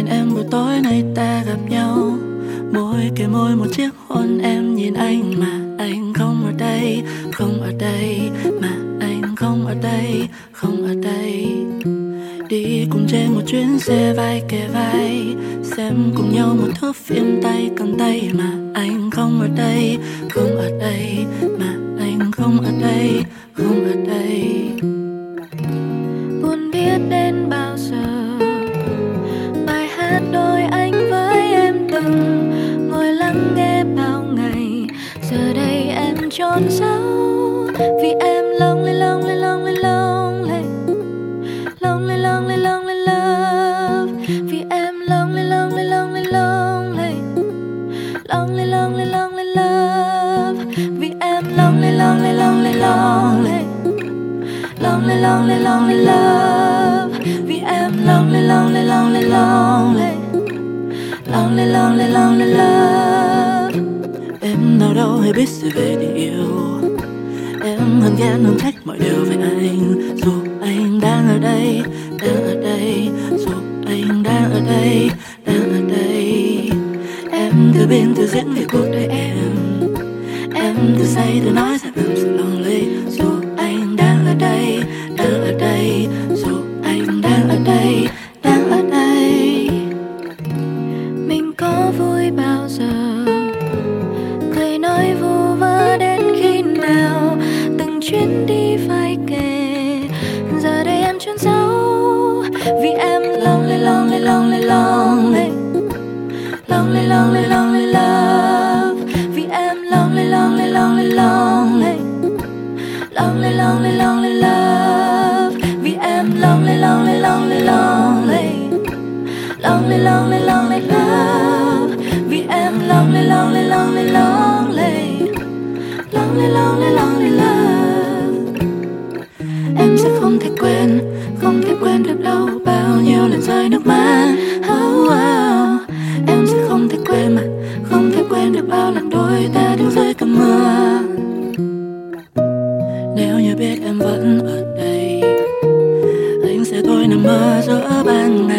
em buổi tối nay ta gặp nhau, môi kề môi một chiếc hôn. Em nhìn anh mà anh không ở đây, không ở đây. Mà anh không ở đây, không ở đây. Đi cùng trên một chuyến xe vai kề vai, xem cùng nhau một thước phim tay cầm tay. Mà anh không ở đây, không ở đây. Mà anh không ở đây, không ở đây. Buồn biết đến bao giờ bài hát đôi anh với em từng ngồi lắng nghe bao ngày, giờ đây em trốn sâu vì em lonely, lonely, lonely, lonely, lonely, lonely, lonely love. Vì em lonely, lonely, lonely, lonely, lonely, lonely, lonely love. Vì em lonely, lonely, lonely, lonely, lonely, lonely, lonely love. Vì em lonely, lonely, lonely, lonely, lonely, lonely, lonely love. Em nào đâu hay biết gì về tình yêu, em hơn ghen hơn trách mọi điều về anh. Dù anh đang ở đây, đang ở đây. Dù anh đang ở đây, đang ở đây. Em từ bên từ diễn về cuộc đời em. Em từ say từ nói ra em sự lonely. Dù anh đang ở đây, đang ở đây. Dù anh đang ở đây, đang ở đây. Mình có vui bao giờ, cười nói vu vơ đến khi nào. Từng chuyến đi phải kề, giờ đây em trốn sâu vì em lonely, lonely, lonely, lonely, lonely, lonely, lonely love. Vì em lonely, lonely, lonely, lonely, lonely, lonely, lonely love. Vì em lonely, lonely, lonely, lonely, lonely, lonely, lonely love. Vì em lonely, lonely, lonely, lonely, lonely, lonely, lonely love. Em sẽ không thể quên, không thể quên được đâu bao nhiêu lần rơi nước mắt. Oh, oh. Em sẽ không thể quên mà, không thể quên được bao lần đôi ta đứng dưới cơn mưa. Nếu như biết em vẫn ở đây, anh sẽ thôi nằm mơ giữa ban ngày.